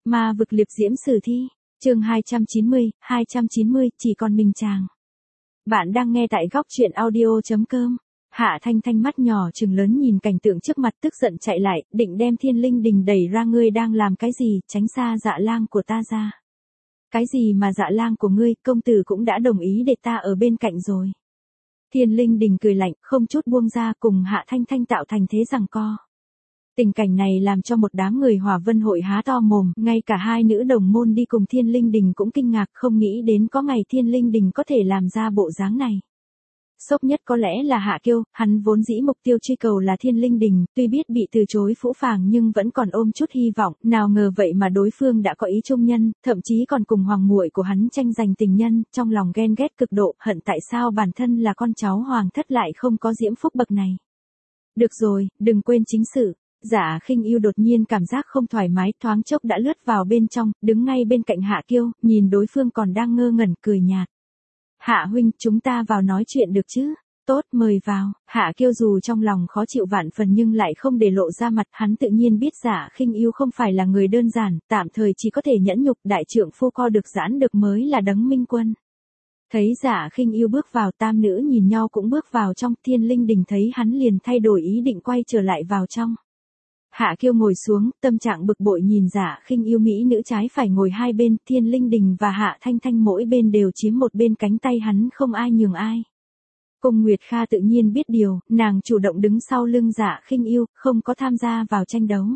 Ma vực liệp diễm sử thi, chương 290, chỉ còn mình chàng. Bạn đang nghe tại góc truyện audio.com. Hạ Thanh Thanh mắt nhỏ trừng lớn nhìn cảnh tượng trước mặt, tức giận chạy lại, định đem Thiên Linh Đình đẩy ra. Ngươi đang làm cái gì, tránh xa Dạ Lang của ta ra. Cái gì mà Dạ Lang của ngươi, công tử cũng đã đồng ý để ta ở bên cạnh rồi. Thiên Linh Đình cười lạnh, không chút buông ra, cùng Hạ Thanh Thanh tạo thành thế giằng co. Tình cảnh này làm cho một đám người Hỏa Vân hội há to mồm, ngay cả hai nữ đồng môn đi cùng Thiên Linh Đình cũng kinh ngạc, không nghĩ đến có ngày Thiên Linh Đình có thể làm ra bộ dáng này. Sốc nhất có lẽ là Hạ Kiêu, hắn vốn dĩ mục tiêu truy cầu là Thiên Linh Đình, tuy biết bị từ chối phũ phàng nhưng vẫn còn ôm chút hy vọng, nào ngờ vậy mà đối phương đã có ý chung nhân, thậm chí còn cùng hoàng muội của hắn tranh giành tình nhân, trong lòng ghen ghét cực độ, hận tại sao bản thân là con cháu hoàng thất lại không có diễm phúc bậc này. Được rồi, đừng quên chính sự. Dạ Khinh Yêu đột nhiên cảm giác không thoải mái, thoáng chốc đã lướt vào bên trong, đứng ngay bên cạnh Hạ Kiêu, nhìn đối phương còn đang ngơ ngẩn, cười nhạt. Hạ huynh, chúng ta vào nói chuyện được chứ? Tốt, mời vào. Hạ Kiêu dù trong lòng khó chịu vạn phần nhưng lại không để lộ ra mặt, hắn tự nhiên biết Dạ Khinh Yêu không phải là người đơn giản, tạm thời chỉ có thể nhẫn nhục, đại trượng phu co được giãn được mới là đấng minh quân. Thấy Dạ Khinh Yêu bước vào, tam nữ nhìn nhau cũng bước vào trong. Thiên Linh Đình thấy hắn liền thay đổi ý định quay trở lại vào trong. Hạ Kiêu ngồi xuống, tâm trạng bực bội nhìn Dạ Khinh Yêu mỹ nữ trái phải ngồi hai bên, Thiên Linh Đình và Hạ Thanh Thanh mỗi bên đều chiếm một bên cánh tay hắn, không ai nhường ai. Cung Nguyệt Kha tự nhiên biết điều, nàng chủ động đứng sau lưng Dạ Khinh Yêu, không có tham gia vào tranh đấu.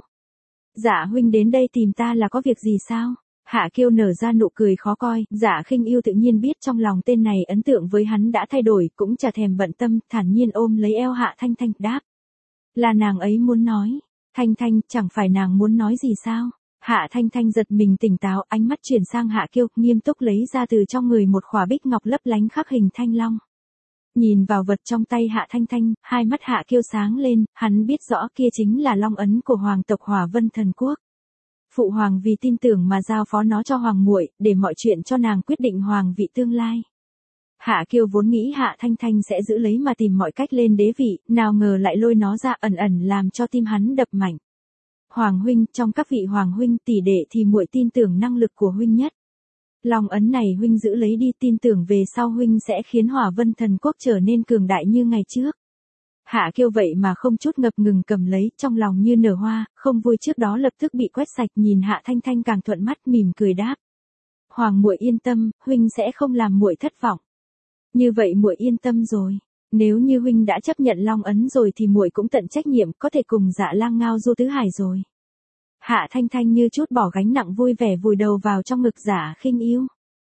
Dạ huynh đến đây tìm ta là có việc gì sao? Hạ Kiêu nở ra nụ cười khó coi, Dạ Khinh Yêu tự nhiên biết trong lòng tên này ấn tượng với hắn đã thay đổi, cũng chả thèm bận tâm, thản nhiên ôm lấy eo Hạ Thanh Thanh, đáp. Là nàng ấy muốn nói. Thanh Thanh, chẳng phải nàng muốn nói gì sao? Hạ Thanh Thanh giật mình tỉnh táo, ánh mắt chuyển sang Hạ Kiêu, nghiêm túc lấy ra từ trong người một khỏa bích ngọc lấp lánh khắc hình thanh long. Nhìn vào vật trong tay Hạ Thanh Thanh, hai mắt Hạ Kiêu sáng lên, hắn biết rõ kia chính là long ấn của hoàng tộc Hỏa Vân Thần Quốc. Phụ hoàng vì tin tưởng mà giao phó nó cho hoàng muội, để mọi chuyện cho nàng quyết định hoàng vị tương lai. Hạ Kiêu vốn nghĩ Hạ Thanh Thanh sẽ giữ lấy mà tìm mọi cách lên đế vị, nào ngờ lại lôi nó ra, ẩn ẩn làm cho tim hắn đập mạnh. Hoàng huynh, trong các vị hoàng huynh tỷ đệ thì muội tin tưởng năng lực của huynh nhất. Long ấn này huynh giữ lấy đi, tin tưởng về sau huynh sẽ khiến Hỏa Vân Thần Quốc trở nên cường đại như ngày trước. Hạ Kiêu vậy mà không chút ngập ngừng cầm lấy, trong lòng như nở hoa, không vui trước đó lập tức bị quét sạch, nhìn Hạ Thanh Thanh càng thuận mắt, mỉm cười đáp. Hoàng muội yên tâm, huynh sẽ không làm muội thất vọng. Như vậy muội yên tâm rồi. Nếu như huynh đã chấp nhận long ấn rồi thì muội cũng tận trách nhiệm, có thể cùng Dạ Lang ngao du tứ hải rồi. Hạ Thanh Thanh như chút bỏ gánh nặng, vui vẻ vùi đầu vào trong ngực Dạ Khinh Yêu.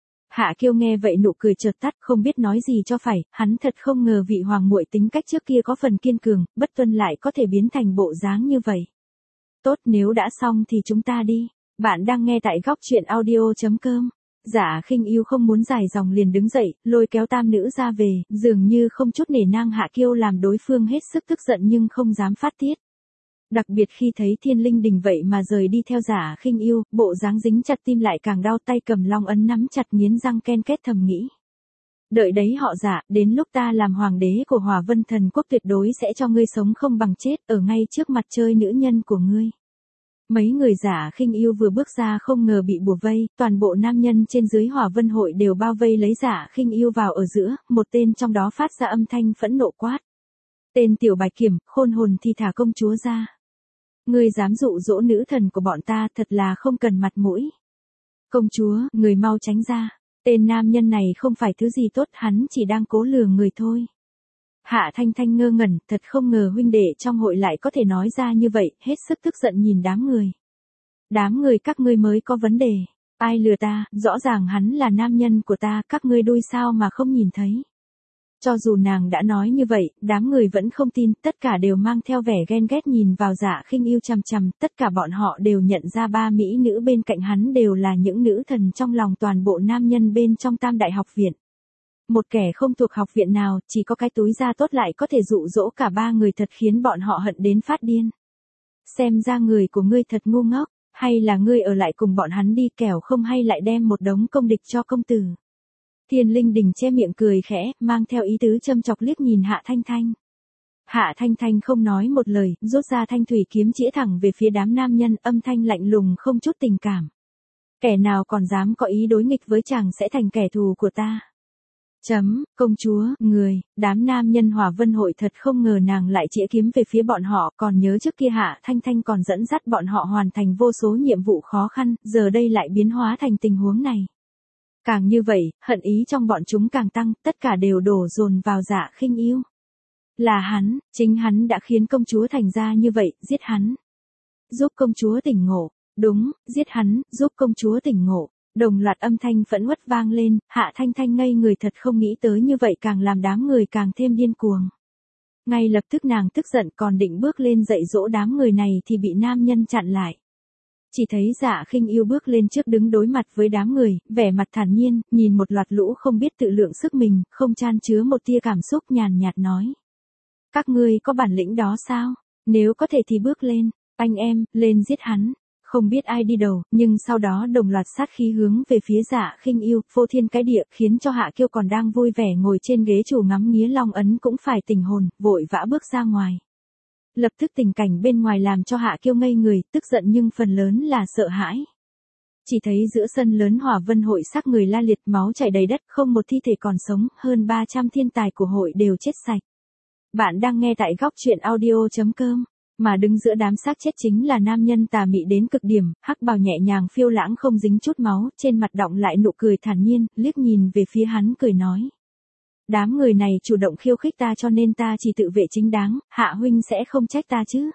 Hạ Kiêu nghe vậy nụ cười chợt tắt, không biết nói gì cho phải, hắn thật không ngờ vị hoàng muội tính cách trước kia có phần kiên cường, bất tuân lại có thể biến thành bộ dáng như vậy. Tốt, nếu đã xong thì chúng ta đi. Bạn đang nghe tại góc truyện audio.com. Dạ Khinh Yêu không muốn dài dòng liền đứng dậy, lôi kéo tam nữ ra về, dường như không chút nể nang Hạ Kiêu làm đối phương hết sức tức giận nhưng không dám phát tiết. Đặc biệt khi thấy Thiên Linh Đình vậy mà rời đi theo Dạ Khinh Yêu, bộ dáng dính chặt tim lại càng đau, tay cầm long ấn nắm chặt nghiến răng ken két thầm nghĩ. Đợi đấy họ Dạ, đến lúc ta làm hoàng đế của Hỏa Vân Thần Quốc tuyệt đối sẽ cho ngươi sống không bằng chết, ở ngay trước mặt chơi nữ nhân của ngươi. Mấy người Dạ Khinh Yêu vừa bước ra không ngờ bị bủa vây, toàn bộ nam nhân trên dưới Hỏa Vân hội đều bao vây lấy Dạ Khinh Yêu vào ở giữa, một tên trong đó phát ra âm thanh phẫn nộ quát. Tên tiểu bạch kiểm, khôn hồn thì thả công chúa ra. Ngươi dám dụ dỗ nữ thần của bọn ta, thật là không cần mặt mũi. Công chúa, người mau tránh ra. Tên nam nhân này không phải thứ gì tốt, hắn chỉ đang cố lừa người thôi. Hạ Thanh Thanh ngơ ngẩn, thật không ngờ huynh đệ trong hội lại có thể nói ra như vậy, hết sức tức giận nhìn đám người. Đám người các ngươi mới có vấn đề. Ai lừa ta, rõ ràng hắn là nam nhân của ta, các ngươi đuôi sao mà không nhìn thấy. Cho dù nàng đã nói như vậy, đám người vẫn không tin, tất cả đều mang theo vẻ ghen ghét nhìn vào Dạ Khinh Yêu chằm chằm, tất cả bọn họ đều nhận ra ba mỹ nữ bên cạnh hắn đều là những nữ thần trong lòng toàn bộ nam nhân bên trong Tam Đại học viện. Một kẻ không thuộc học viện nào, chỉ có cái túi da tốt lại có thể dụ dỗ cả ba người, thật khiến bọn họ hận đến phát điên. Xem ra người của ngươi thật ngu ngốc, hay là ngươi ở lại cùng bọn hắn đi, kẻo không hay lại đem một đống công địch cho công tử. Thiên Linh Đình che miệng cười khẽ, mang theo ý tứ châm chọc liếc nhìn Hạ Thanh Thanh. Hạ Thanh Thanh không nói một lời, rút ra thanh thủy kiếm chĩa thẳng về phía đám nam nhân, âm thanh lạnh lùng không chút tình cảm. Kẻ nào còn dám có ý đối nghịch với chàng sẽ thành kẻ thù của ta. Công chúa, người, đám nam nhân Hỏa Vân hội thật không ngờ nàng lại chĩa kiếm về phía bọn họ, còn nhớ trước kia Hạ Thanh Thanh còn dẫn dắt bọn họ hoàn thành vô số nhiệm vụ khó khăn, giờ đây lại biến hóa thành tình huống này. Càng như vậy, hận ý trong bọn chúng càng tăng, tất cả đều đổ dồn vào Dạ Khinh Yêu. Là hắn, chính hắn đã khiến công chúa thành ra như vậy, giết hắn. Giúp công chúa tỉnh ngộ. Đúng, giết hắn, giúp công chúa tỉnh ngộ. Đồng loạt âm thanh phẫn uất vang lên, Hạ Thanh Thanh ngây người thật không nghĩ tới như vậy càng làm đám người càng thêm điên cuồng. Ngay lập tức nàng tức giận còn định bước lên dạy dỗ đám người này thì bị nam nhân chặn lại. Chỉ thấy Dạ Khinh Yêu bước lên trước đứng đối mặt với đám người, vẻ mặt thản nhiên, nhìn một loạt lũ không biết tự lượng sức mình, không chan chứa một tia cảm xúc nhàn nhạt nói. Các ngươi có bản lĩnh đó sao? Nếu có thể thì bước lên, anh em, lên giết hắn. Không biết ai đi đầu, nhưng sau đó đồng loạt sát khí hướng về phía Dạ Khinh Yêu, phô thiên cái địa, khiến cho Hạ Kiêu còn đang vui vẻ ngồi trên ghế chủ ngắm nghía long ấn cũng phải tỉnh hồn, vội vã bước ra ngoài. Lập tức tình cảnh bên ngoài làm cho Hạ Kiêu ngây người, tức giận nhưng phần lớn là sợ hãi. Chỉ thấy giữa sân lớn Hỏa Vân hội xác người la liệt, máu chảy đầy đất, không một thi thể còn sống, hơn 300 thiên tài của hội đều chết sạch. Bạn đang nghe tại góc truyện audio.com. Mà đứng giữa đám xác chết chính là nam nhân tà mị đến cực điểm, hắc bào nhẹ nhàng phiêu lãng không dính chút máu, trên mặt đọng lại nụ cười thản nhiên, liếc nhìn về phía hắn cười nói. Đám người này chủ động khiêu khích ta cho nên ta chỉ tự vệ chính đáng, Hạ huynh sẽ không trách ta chứ?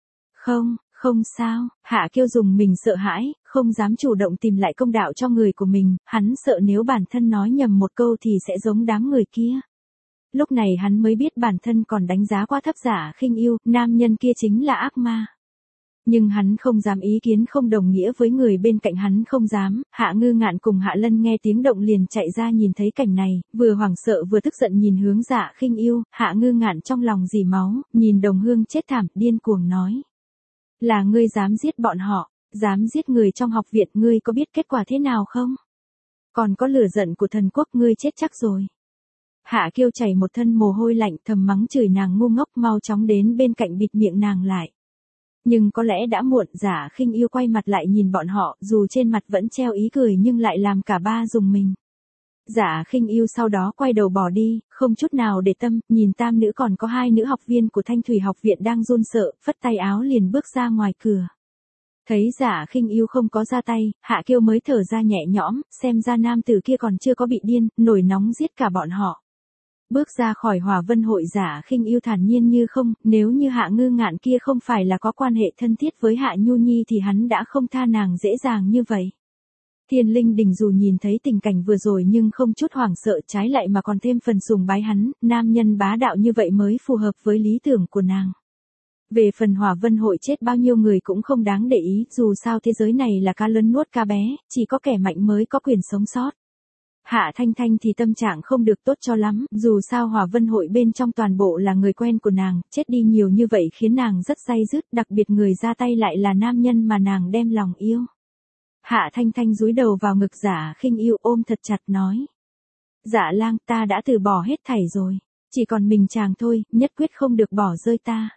Không sao, Hạ Kiêu dùng mình sợ hãi, không dám chủ động tìm lại công đạo cho người của mình, hắn sợ nếu bản thân nói nhầm một câu thì sẽ giống đám người kia. Lúc này hắn mới biết bản thân còn đánh giá quá thấp Dạ Khinh Yêu, nam nhân kia chính là ác ma. Nhưng hắn không dám ý kiến không đồng nghĩa với người bên cạnh hắn không dám, Hạ Ngư Ngạn cùng Hạ Lân nghe tiếng động liền chạy ra nhìn thấy cảnh này, vừa hoảng sợ vừa tức giận nhìn hướng Dạ Khinh Yêu, Hạ Ngư Ngạn trong lòng dì máu, nhìn đồng hương chết thảm, điên cuồng nói. Là ngươi dám giết bọn họ, dám giết người trong học viện, ngươi có biết kết quả thế nào không? Còn có lửa giận của thần quốc, ngươi chết chắc rồi. Hạ Kiêu chảy một thân mồ hôi lạnh, thầm mắng chửi nàng ngu ngốc, mau chóng đến bên cạnh bịt miệng nàng lại. Nhưng có lẽ đã muộn, Dạ Khinh Yêu quay mặt lại nhìn bọn họ, dù trên mặt vẫn treo ý cười nhưng lại làm cả ba rùng mình. Dạ Khinh Yêu sau đó quay đầu bỏ đi, không chút nào để tâm, nhìn tam nữ còn có hai nữ học viên của Thanh Thủy học viện đang run sợ, phất tay áo liền bước ra ngoài cửa. Thấy Dạ Khinh Yêu không có ra tay, Hạ Kiêu mới thở ra nhẹ nhõm, xem ra nam tử kia còn chưa có bị điên, nổi nóng giết cả bọn họ. Bước ra khỏi Hỏa Vân hội, Dạ Khinh Yêu thản nhiên như không, nếu như Hạ Ngư Ngạn kia không phải là có quan hệ thân thiết với Hạ Nhu Nhi thì hắn đã không tha nàng dễ dàng như vậy. Thiên Linh Đình dù nhìn thấy tình cảnh vừa rồi nhưng không chút hoảng sợ, trái lại mà còn thêm phần sùng bái hắn, nam nhân bá đạo như vậy mới phù hợp với lý tưởng của nàng. Về phần Hỏa Vân hội chết bao nhiêu người cũng không đáng để ý, dù sao thế giới này là cá lớn nuốt cá bé, chỉ có kẻ mạnh mới có quyền sống sót. Hạ Thanh Thanh thì tâm trạng không được tốt cho lắm, dù sao Hỏa Vân hội bên trong toàn bộ là người quen của nàng, chết đi nhiều như vậy khiến nàng rất day dứt, đặc biệt người ra tay lại là nam nhân mà nàng đem lòng yêu. Hạ Thanh Thanh dúi đầu vào ngực Dạ Khinh Yêu ôm thật chặt nói. Dạ lang, ta đã từ bỏ hết thảy rồi, chỉ còn mình chàng thôi, nhất quyết không được bỏ rơi ta.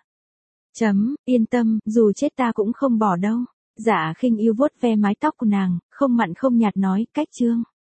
Yên tâm, dù chết ta cũng không bỏ đâu. Dạ Khinh Yêu vuốt ve mái tóc của nàng, không mặn không nhạt nói, cách chương.